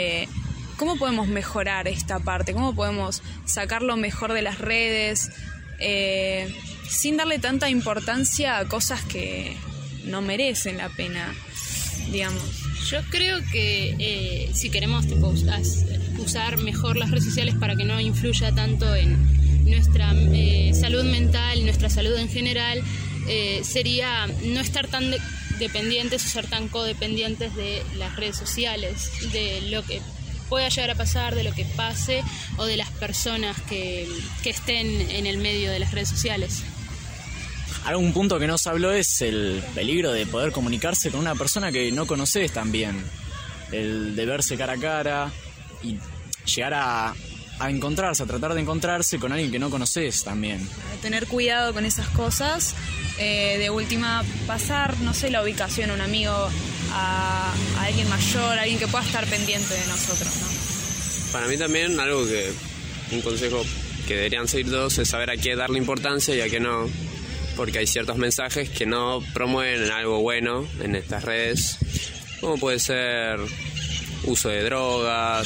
¿Cómo podemos mejorar esta parte? ¿Cómo podemos sacar lo mejor de las redes? sin darle tanta importancia a cosas que no merecen la pena, digamos. Yo creo que si queremos usar mejor las redes sociales para que no influya tanto en nuestra salud mental, nuestra salud en general, sería no estar tan dependientes o ser tan codependientes de las redes sociales, de lo que pueda llegar a pasar, de lo que pase o de las personas que estén en el medio de las redes sociales. Algún punto que no se habló es el peligro de poder comunicarse con una persona que no conoces también. El de verse cara a cara y llegar a encontrarse, a tratar de encontrarse con alguien que no conoces también. Tener cuidado con esas cosas, de última pasar, no sé, la ubicación a un amigo, a alguien mayor, a alguien que pueda estar pendiente de nosotros, ¿no? Para mí también un consejo que deberían seguir todos es saber a qué darle importancia y a qué no, porque hay ciertos mensajes que no promueven algo bueno en estas redes, como puede ser uso de drogas,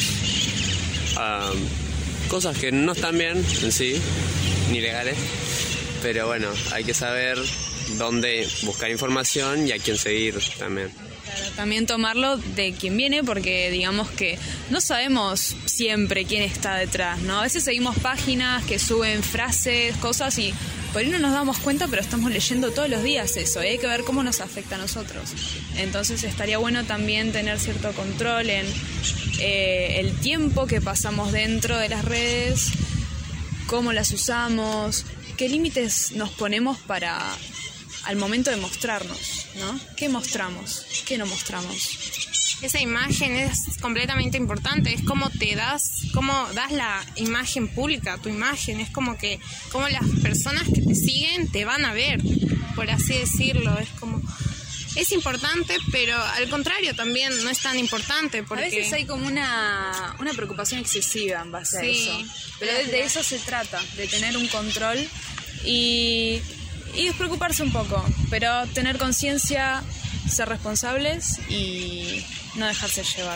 cosas que no están bien en sí, ni legales, pero bueno, hay que saber dónde buscar información y a quién seguir también. Claro, también tomarlo de quien viene, porque digamos que no sabemos siempre quién está detrás, ¿no? A veces seguimos páginas que suben frases, cosas y por ahí no nos damos cuenta, pero estamos leyendo todos los días eso, y hay que ver cómo nos afecta a nosotros. Entonces estaría bueno también tener cierto control en el tiempo que pasamos dentro de las redes, cómo las usamos, qué límites nos ponemos al momento de mostrarnos, ¿no? ¿Qué mostramos? ¿Qué no mostramos? Esa imagen es completamente importante, es cómo das la imagen pública, tu imagen, es como las personas que te siguen te van a ver, por así decirlo, es importante, pero al contrario también no es tan importante, porque a veces hay como una preocupación excesiva en base a eso, pero de eso se trata, de tener un control y despreocuparse un poco, pero tener conciencia, ser responsables y no dejarse llevar.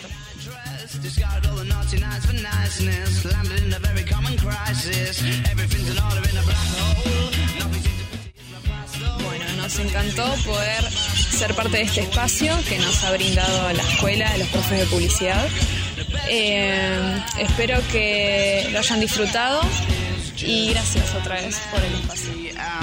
Bueno, nos encantó poder ser parte de este espacio que nos ha brindado la escuela de los profes de publicidad. Espero que lo hayan disfrutado y gracias otra vez por el espacio.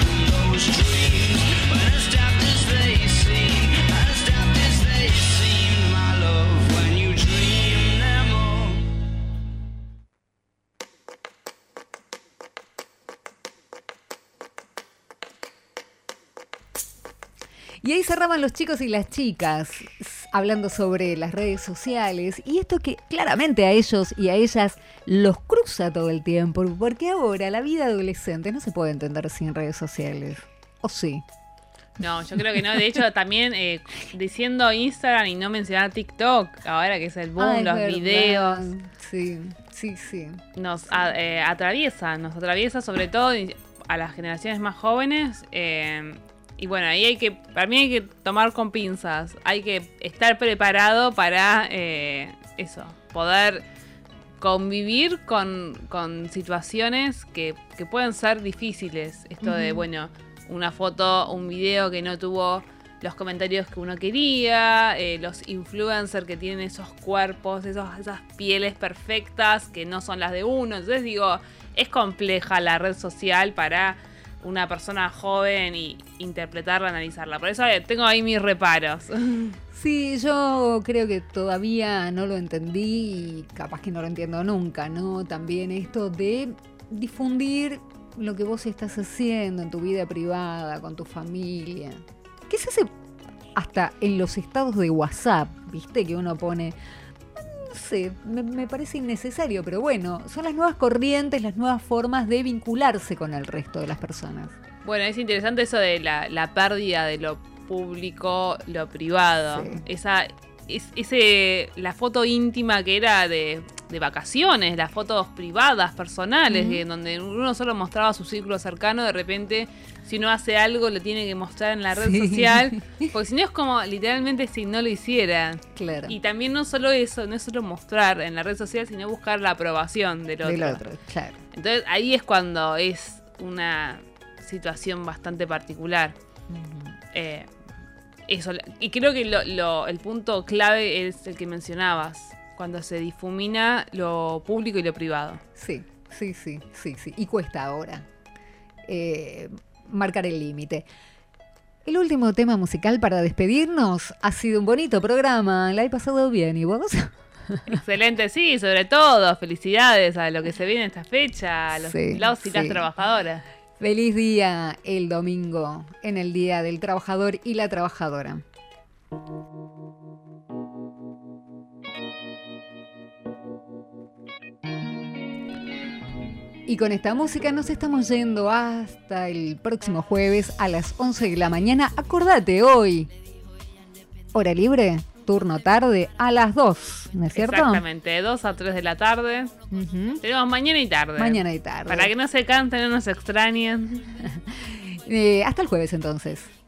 Y ahí cerraban los chicos y las chicas hablando sobre las redes sociales y esto que claramente a ellos y a ellas los cruza todo el tiempo, porque ahora la vida adolescente no se puede entender sin redes sociales, ¿o sí? No, yo creo que no. De hecho, también diciendo Instagram y no mencionar TikTok, ahora que es el boom, los videos. Sí. Nos atraviesa sobre todo a las generaciones más jóvenes. Y bueno, ahí para mí hay que tomar con pinzas. Hay que estar preparado para poder convivir con situaciones que pueden ser difíciles. Esto de, bueno, una foto, un video que no tuvo los comentarios que uno quería, los influencers que tienen esos cuerpos, esas pieles perfectas que no son las de uno. Entonces digo, es compleja la red social para una persona joven y interpretarla, analizarla. Por eso tengo ahí mis reparos. Sí, yo creo que todavía no lo entendí y capaz que no lo entiendo nunca, ¿no? También esto de difundir lo que vos estás haciendo en tu vida privada, con tu familia. ¿Qué se hace hasta en los estados de WhatsApp? ¿Viste? Que uno pone... No sé, me parece innecesario, pero bueno, son las nuevas corrientes, las nuevas formas de vincularse con el resto de las personas. Bueno, es interesante eso de la pérdida de lo público, lo privado. Sí. La foto íntima que era de vacaciones, las fotos privadas, personales, en donde uno solo mostraba su círculo cercano, de repente, si uno hace algo, lo tiene que mostrar en la red social, porque si no es como literalmente si no lo hiciera. Claro. Y también no solo eso, no es solo mostrar en la red social, sino buscar la aprobación del otro. Claro. Entonces ahí es cuando es una situación bastante particular. Eso, y creo que el punto clave es el que mencionabas, cuando se difumina lo público y lo privado. Sí. Y cuesta ahora marcar el límite. El último tema musical para despedirnos. Ha sido un bonito programa, la he pasado bien, ¿y vos? Excelente, sí, sobre todo. Felicidades a lo que se viene esta fecha, a los y las trabajadoras. Feliz día el domingo, en el Día del Trabajador y la Trabajadora. Y con esta música nos estamos yendo hasta el próximo jueves a las 11 de la mañana. Acordate, hoy, hora libre, turno tarde a las 2, ¿no es cierto? Exactamente, de 2 a 3 de la tarde. Tenemos mañana y tarde. Mañana y tarde. Para que no se canten, no nos extrañen. Hasta el jueves entonces.